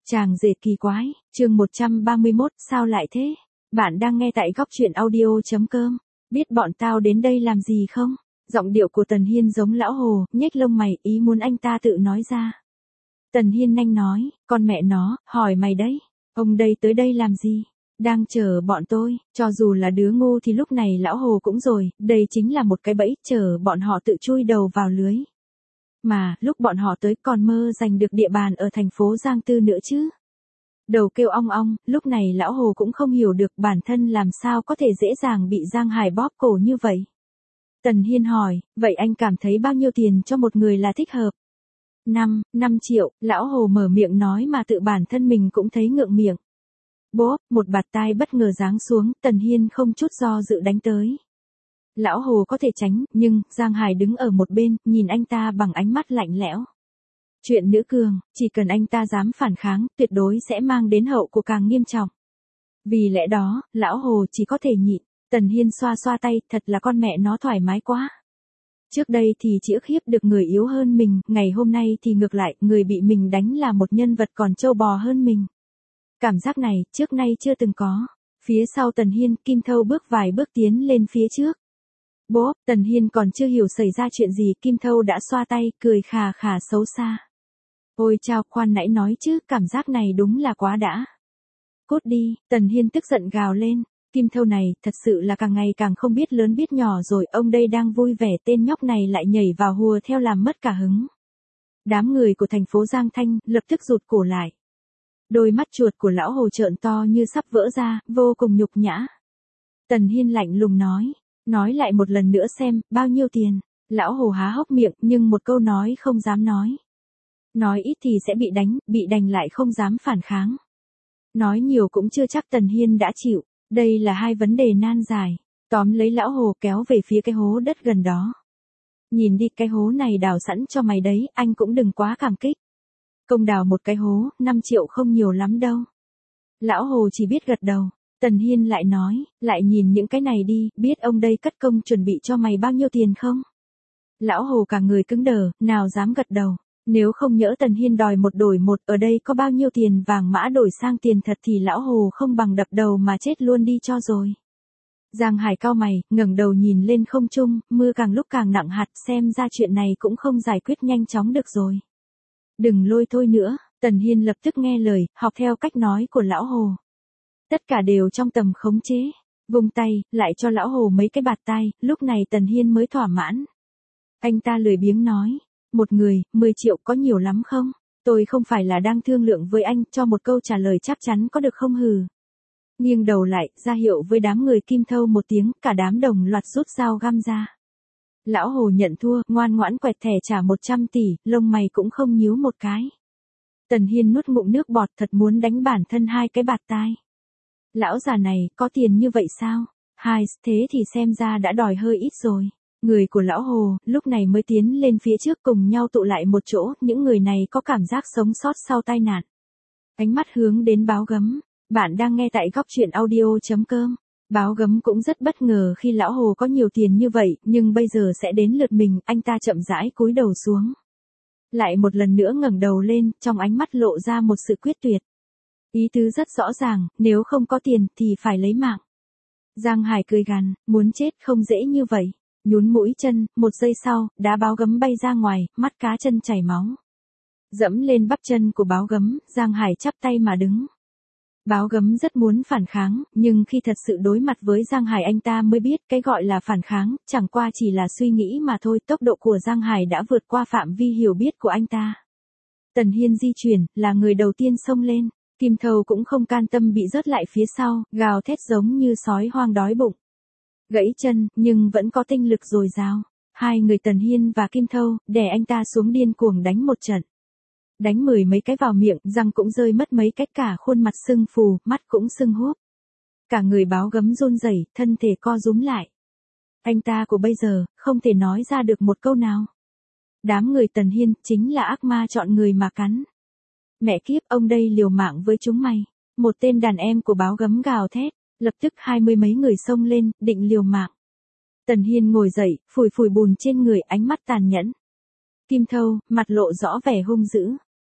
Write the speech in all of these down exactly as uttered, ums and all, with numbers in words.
Chàng rể kỳ quái, chương một trăm ba mươi mốt, sao lại thế? Bạn đang nghe tại góc truyện audio.com. Biết bọn tao đến đây làm gì không? Giọng điệu của Tần Hiên giống lão Hồ, nhếch lông mày, ý muốn anh ta tự nói ra. Tần Hiên nhanh nói, con mẹ nó, hỏi mày đấy. Ông đây tới đây làm gì? Đang chờ bọn tôi, cho dù là đứa ngu thì lúc này lão Hồ cũng rồi, đây chính là một cái bẫy, chờ bọn họ tự chui đầu vào lưới. Mà, lúc bọn họ tới còn mơ giành được địa bàn ở thành phố Giang Tư nữa chứ. Đầu kêu ong ong, lúc này lão Hồ cũng không hiểu được bản thân làm sao có thể dễ dàng bị Giang Hải bóp cổ như vậy. Tần Hiên hỏi, vậy anh cảm thấy bao nhiêu tiền cho một người là thích hợp? Năm, năm triệu, lão Hồ mở miệng nói mà tự bản thân mình cũng thấy ngượng miệng. Bốp, một bạt tai bất ngờ giáng xuống, Tần Hiên không chút do dự đánh tới. Lão Hồ có thể tránh, nhưng, Giang Hải đứng ở một bên, nhìn anh ta bằng ánh mắt lạnh lẽo. Chuyện nữ cường, chỉ cần anh ta dám phản kháng, tuyệt đối sẽ mang đến hậu果càng nghiêm trọng. Vì lẽ đó, lão Hồ chỉ có thể nhịn. Tần Hiên xoa xoa tay, thật là con mẹ nó thoải mái quá. Trước đây thì chỉ ức hiếp được người yếu hơn mình, ngày hôm nay thì ngược lại, người bị mình đánh là một nhân vật còn trâu bò hơn mình. Cảm giác này, trước nay chưa từng có. Phía sau Tần Hiên, Kim Thâu bước vài bước tiến lên phía trước. Bố, Tần Hiên còn chưa hiểu xảy ra chuyện gì, Kim Thâu đã xoa tay, cười khà khà xấu xa. Ôi chao, khoan nãy nói chứ, cảm giác này đúng là quá đã. Cút đi, Tần Hiên tức giận gào lên. Kim Thâu này, thật sự là càng ngày càng không biết lớn biết nhỏ rồi, ông đây đang vui vẻ, tên nhóc này lại nhảy vào hùa theo làm mất cả hứng. Đám người của thành phố Giang Thanh, lập tức rụt cổ lại. Đôi mắt chuột của lão Hồ trợn to như sắp vỡ ra, vô cùng nhục nhã. Tần Hiên lạnh lùng nói, nói lại một lần nữa xem, bao nhiêu tiền? Lão Hồ há hốc miệng, nhưng một câu nói không dám nói. Nói ít thì sẽ bị đánh, bị đánh lại không dám phản kháng. Nói nhiều cũng chưa chắc Tần Hiên đã chịu. Đây là hai vấn đề nan giải. Tóm lấy lão Hồ kéo về phía cái hố đất gần đó. Nhìn đi, cái hố này đào sẵn cho mày đấy, anh cũng đừng quá cảm kích. Công đào một cái hố, năm triệu không nhiều lắm đâu. Lão Hồ chỉ biết gật đầu. Tần Hiên lại nói, lại nhìn những cái này đi, biết ông đây cất công chuẩn bị cho mày bao nhiêu tiền không? Lão Hồ cả người cứng đờ, nào dám gật đầu. Nếu không nhỡ Tần Hiên đòi một đổi một, ở đây có bao nhiêu tiền vàng mã đổi sang tiền thật thì lão Hồ không bằng đập đầu mà chết luôn đi cho rồi. Giang Hải cau mày, ngẩng đầu nhìn lên không trung, mưa càng lúc càng nặng hạt, xem ra chuyện này cũng không giải quyết nhanh chóng được rồi. Đừng lôi thôi nữa, Tần Hiên lập tức nghe lời, học theo cách nói của lão Hồ. Tất cả đều trong tầm khống chế. Vung tay, lại cho lão Hồ mấy cái bạt tai, lúc này Tần Hiên mới thỏa mãn. Anh ta lười biếng nói. Một người, mười triệu có nhiều lắm không? Tôi không phải là đang thương lượng với anh, cho một câu trả lời chắc chắn có được không hừ? Nghiêng đầu lại, ra hiệu với đám người Kim Thâu một tiếng, cả đám đồng loạt rút dao găm ra. Lão Hồ nhận thua, ngoan ngoãn quẹt thẻ trả một trăm tỷ, lông mày cũng không nhíu một cái. Tần Hiên nuốt ngụm nước bọt, thật muốn đánh bản thân hai cái bạt tai. Lão già này, có tiền như vậy sao? Hai, thế thì xem ra đã đòi hơi ít rồi. Người của lão Hồ, lúc này mới tiến lên phía trước cùng nhau tụ lại một chỗ, những người này có cảm giác sống sót sau tai nạn. Ánh mắt hướng đến Báo Gấm, bạn đang nghe tại góc truyện audio.com. Báo Gấm cũng rất bất ngờ khi lão Hồ có nhiều tiền như vậy, nhưng bây giờ sẽ đến lượt mình, anh ta chậm rãi cúi đầu xuống. Lại một lần nữa ngẩng đầu lên, trong ánh mắt lộ ra một sự quyết tuyệt. Ý tứ rất rõ ràng, nếu không có tiền thì phải lấy mạng. Giang Hải cười gằn, muốn chết không dễ như vậy. Nhún mũi chân, một giây sau, đá Báo Gấm bay ra ngoài, mắt cá chân chảy máu. Dẫm lên bắp chân của Báo Gấm, Giang Hải chắp tay mà đứng. Báo Gấm rất muốn phản kháng, nhưng khi thật sự đối mặt với Giang Hải anh ta mới biết cái gọi là phản kháng, chẳng qua chỉ là suy nghĩ mà thôi, tốc độ của Giang Hải đã vượt qua phạm vi hiểu biết của anh ta. Tần Hiên di chuyển, là người đầu tiên xông lên, Kim Thâu cũng không can tâm bị rớt lại phía sau, gào thét giống như sói hoang đói bụng. Gãy chân, nhưng vẫn có tinh lực dồi dào. Hai người Tần Hiên và Kim Thâu, đè anh ta xuống điên cuồng đánh một trận. Đánh mười mấy cái vào miệng, răng cũng rơi mất mấy cái, cả khuôn mặt sưng phù, mắt cũng sưng húp. Cả người Báo Gấm run rẩy, thân thể co rúm lại. Anh ta của bây giờ, không thể nói ra được một câu nào. Đám người Tần Hiên, chính là ác ma chọn người mà cắn. Mẹ kiếp, ông đây liều mạng với chúng mày. Một tên đàn em của Báo Gấm gào thét. Lập tức hai mươi mấy người xông lên, định liều mạng. Tần Hiên ngồi dậy, phủi phủi bùn trên người, ánh mắt tàn nhẫn. Kim Thâu, mặt lộ rõ vẻ hung dữ.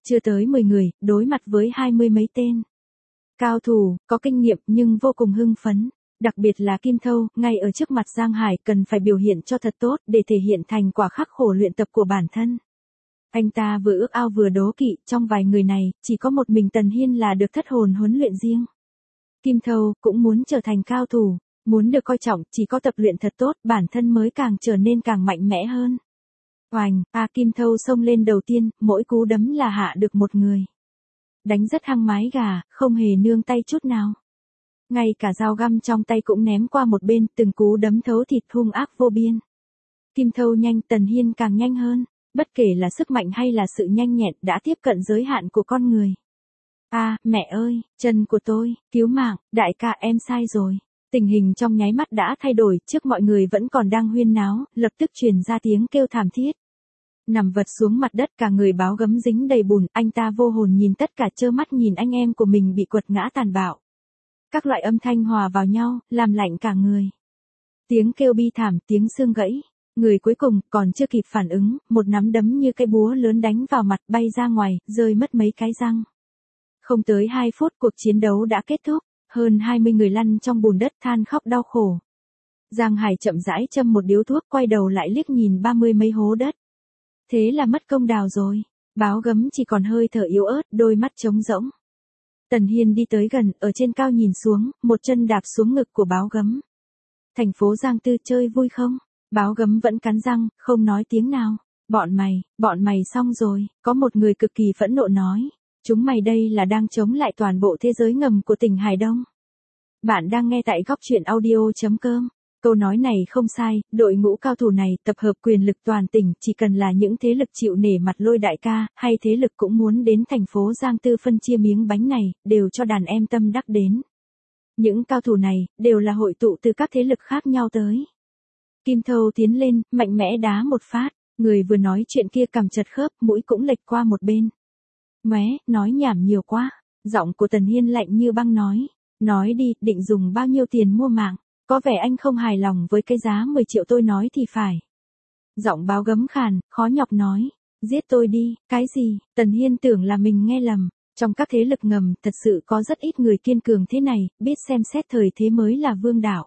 chưa tới mười người, đối mặt với hai mươi mấy tên. Cao thủ, có kinh nghiệm nhưng vô cùng hưng phấn. Đặc biệt là Kim Thâu, ngay ở trước mặt Giang Hải cần phải biểu hiện cho thật tốt để thể hiện thành quả khắc khổ luyện tập của bản thân. Anh ta vừa ước ao vừa đố kỵ, trong vài người này, chỉ có một mình Tần Hiên là được thất hồn huấn luyện riêng. Kim Thâu cũng muốn trở thành cao thủ, muốn được coi trọng, chỉ có tập luyện thật tốt, bản thân mới càng trở nên càng mạnh mẽ hơn. Oành, a Kim Thâu xông lên đầu tiên, mỗi cú đấm là hạ được một người. Đánh rất hăng mái gà, không hề nương tay chút nào. Ngay cả dao găm trong tay cũng ném qua một bên, từng cú đấm thấu thịt hung ác vô biên. Kim Thâu nhanh, Tần Hiên càng nhanh hơn, bất kể là sức mạnh hay là sự nhanh nhẹn đã tiếp cận giới hạn của con người. A, à, mẹ ơi, chân của tôi, cứu mạng, đại ca em sai rồi. Tình hình trong nháy mắt đã thay đổi, trước mọi người vẫn còn đang huyên náo, lập tức truyền ra tiếng kêu thảm thiết. Nằm vật xuống mặt đất, cả người báo gấm dính đầy bùn, anh ta vô hồn nhìn tất cả, trơ mắt nhìn anh em của mình bị quật ngã tàn bạo. Các loại âm thanh hòa vào nhau, làm lạnh cả người. Tiếng kêu bi thảm, tiếng xương gãy. Người cuối cùng, còn chưa kịp phản ứng, một nắm đấm như cây búa lớn đánh vào mặt, bay ra ngoài, rơi mất mấy cái răng. Không tới hai phút cuộc chiến đấu đã kết thúc, hơn hai mươi người lăn trong bùn đất than khóc đau khổ. Giang Hải chậm rãi châm một điếu thuốc, quay đầu lại liếc nhìn ba mươi mấy hố đất. Thế là mất công đào rồi, báo gấm chỉ còn hơi thở yếu ớt, đôi mắt trống rỗng. Tần Hiên đi tới gần, ở trên cao nhìn xuống, một chân đạp xuống ngực của báo gấm. Thành phố Giang Tư chơi vui không? Báo gấm vẫn cắn răng, không nói tiếng nào. Bọn mày, bọn mày xong rồi, có một người cực kỳ phẫn nộ nói. Chúng mày đây là đang chống lại toàn bộ thế giới ngầm của tỉnh Hải Đông. Bạn đang nghe tại góc truyện audio chấm com. Câu nói này không sai, đội ngũ cao thủ này tập hợp quyền lực toàn tỉnh, chỉ cần là những thế lực chịu nể mặt Lôi đại ca, hay thế lực cũng muốn đến thành phố Giang Tư phân chia miếng bánh này, đều cho đàn em tâm đắc đến. Những cao thủ này, đều là hội tụ từ các thế lực khác nhau tới. Kim Thâu tiến lên, mạnh mẽ đá một phát, người vừa nói chuyện kia cằm chật khớp, mũi cũng lệch qua một bên. Mé, nói nhảm nhiều quá, giọng của Tần Hiên lạnh như băng nói, nói đi, định dùng bao nhiêu tiền mua mạng, có vẻ anh không hài lòng với cái giá mười triệu tôi nói thì phải. Giọng báo gấm khàn, khó nhọc nói, giết tôi đi, cái gì, Tần Hiên tưởng là mình nghe lầm, trong các thế lực ngầm thật sự có rất ít người kiên cường thế này, biết xem xét thời thế mới là vương đạo.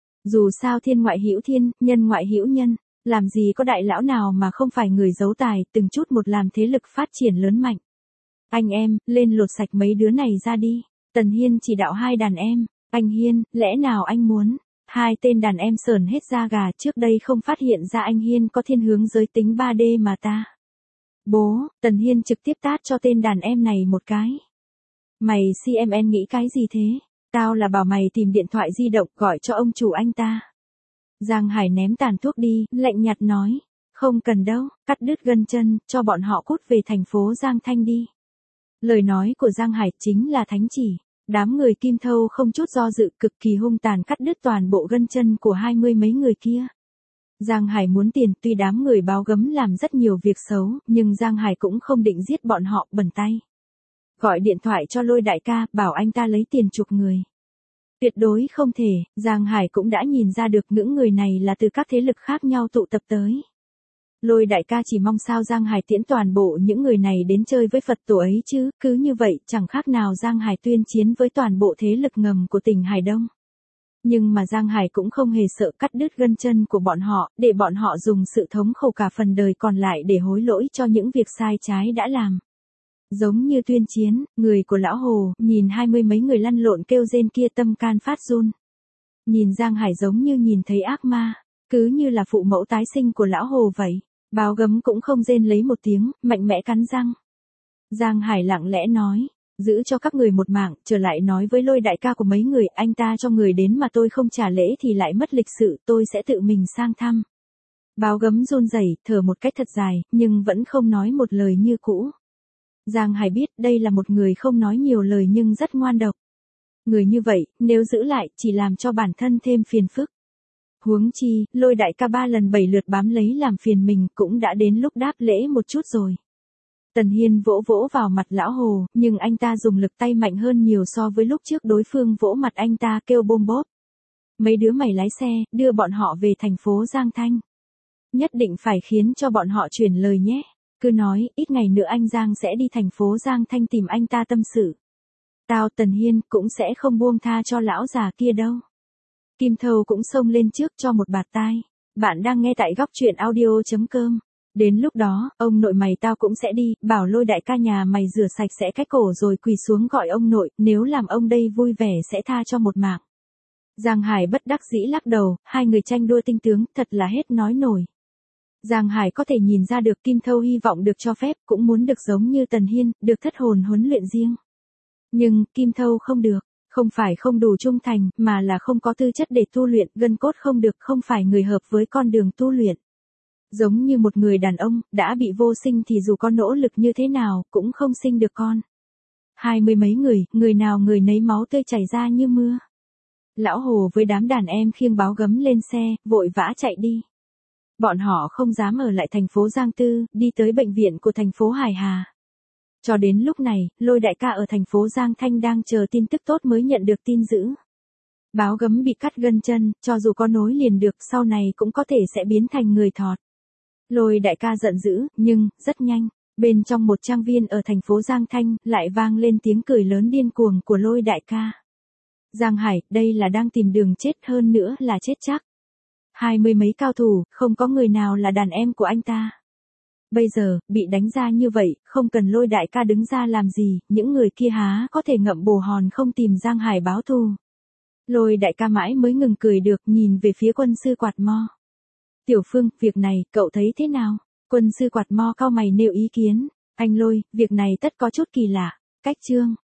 Dù sao thiên ngoại hữu thiên, nhân ngoại hữu nhân, làm gì có đại lão nào mà không phải người giấu tài, từng chút một làm thế lực phát triển lớn mạnh. Anh em, lên lột sạch mấy đứa này ra đi. Tần Hiên chỉ đạo hai đàn em. Anh Hiên, lẽ nào anh muốn? Hai tên đàn em sờn hết da gà, trước đây không phát hiện ra anh Hiên có thiên hướng giới tính ba D mà ta. Bố, Tần Hiên trực tiếp tát cho tên đàn em này một cái. Mày xê em en nghĩ cái gì thế? Tao là bảo mày tìm điện thoại di động gọi cho ông chủ anh ta. Giang Hải ném tàn thuốc đi, lạnh nhạt nói. Không cần đâu, cắt đứt gân chân, cho bọn họ cút về thành phố Giang Thanh đi. Lời nói của Giang Hải chính là thánh chỉ. Đám người Kim Thâu không chút do dự, cực kỳ hung tàn cắt đứt toàn bộ gân chân của hai mươi mấy người kia. Giang Hải muốn tiền, tuy đám người báo gấm làm rất nhiều việc xấu, nhưng Giang Hải cũng không định giết bọn họ bẩn tay. Gọi điện thoại cho Lôi đại ca, bảo anh ta lấy tiền chuộc người. Tuyệt đối không thể, Giang Hải cũng đã nhìn ra được những người này là từ các thế lực khác nhau tụ tập tới. Lôi đại ca chỉ mong sao Giang Hải tiễn toàn bộ những người này đến chơi với Phật tổ ấy chứ, cứ như vậy chẳng khác nào Giang Hải tuyên chiến với toàn bộ thế lực ngầm của tỉnh Hải Đông. Nhưng mà Giang Hải cũng không hề sợ cắt đứt gân chân của bọn họ, để bọn họ dùng sự thống khổ cả phần đời còn lại để hối lỗi cho những việc sai trái đã làm. Giống như tuyên chiến, người của lão Hồ, nhìn hai mươi mấy người lăn lộn kêu rên kia tâm can phát run. Nhìn Giang Hải giống như nhìn thấy ác ma, cứ như là phụ mẫu tái sinh của lão Hồ vậy. Báo gấm cũng không rên lấy một tiếng, mạnh mẽ cắn răng. Giang Hải lặng lẽ nói, giữ cho các người một mạng, trở lại nói với Lôi đại ca của mấy người, anh ta cho người đến mà tôi không trả lễ thì lại mất lịch sự, tôi sẽ tự mình sang thăm. Báo gấm run rẩy, thở một cách thật dài, nhưng vẫn không nói một lời như cũ. Giang Hải biết đây là một người không nói nhiều lời nhưng rất ngoan độc. Người như vậy, nếu giữ lại, chỉ làm cho bản thân thêm phiền phức. Huống chi, Lôi đại ca ba lần bảy lượt bám lấy làm phiền mình cũng đã đến lúc đáp lễ một chút rồi. Tần Hiên vỗ vỗ vào mặt lão Hồ, nhưng anh ta dùng lực tay mạnh hơn nhiều so với lúc trước đối phương vỗ mặt anh ta kêu bôm bốp. Mấy đứa mày lái xe, đưa bọn họ về thành phố Giang Thanh. Nhất định phải khiến cho bọn họ chuyển lời nhé. Cứ nói, ít ngày nữa anh Giang sẽ đi thành phố Giang Thanh tìm anh ta tâm sự. Tao Tần Hiên cũng sẽ không buông tha cho lão già kia đâu. Kim Thâu cũng xông lên trước cho một bạt tai. Bạn đang nghe tại góc truyện audio.com. Đến lúc đó, ông nội mày tao cũng sẽ đi, bảo Lôi đại ca nhà mày rửa sạch sẽ cái cổ rồi quỳ xuống gọi ông nội, nếu làm ông đây vui vẻ sẽ tha cho một mạng. Giang Hải bất đắc dĩ lắc đầu, hai người tranh đua tinh tướng, thật là hết nói nổi. Giang Hải có thể nhìn ra được Kim Thâu hy vọng được cho phép, cũng muốn được giống như Tần Hiên, được thất hồn huấn luyện riêng. Nhưng, Kim Thâu không được, không phải không đủ trung thành, mà là không có tư chất để tu luyện, gân cốt không được, không phải người hợp với con đường tu luyện. Giống như một người đàn ông, đã bị vô sinh thì dù có nỗ lực như thế nào, cũng không sinh được con. Hai mươi mấy người, người nào người nấy máu tươi chảy ra như mưa. Lão Hồ với đám đàn em khiêng báo gấm lên xe, vội vã chạy đi. Bọn họ không dám ở lại thành phố Giang Tư, đi tới bệnh viện của thành phố Hải Hà. Cho đến lúc này, Lôi đại ca ở thành phố Giang Thanh đang chờ tin tức tốt mới nhận được tin dữ. Báo gấm bị cắt gân chân, cho dù có nối liền được, sau này cũng có thể sẽ biến thành người thọt. Lôi đại ca giận dữ, nhưng, rất nhanh, bên trong một trang viên ở thành phố Giang Thanh, lại vang lên tiếng cười lớn điên cuồng của Lôi đại ca. Giang Hải, đây là đang tìm đường chết, hơn nữa là chết chắc. Hai mươi mấy cao thủ, không có người nào là đàn em của anh ta. Bây giờ, bị đánh ra như vậy, không cần Lôi đại ca đứng ra làm gì, những người kia há có thể ngậm bồ hòn không tìm Giang Hải báo thù. Lôi đại ca mãi mới ngừng cười được, nhìn về phía quân sư Quạt Mo. Tiểu Phương, việc này, cậu thấy thế nào? Quân sư Quạt Mo cau mày nêu ý kiến. Anh Lôi, việc này tất có chút kỳ lạ. Cách chương.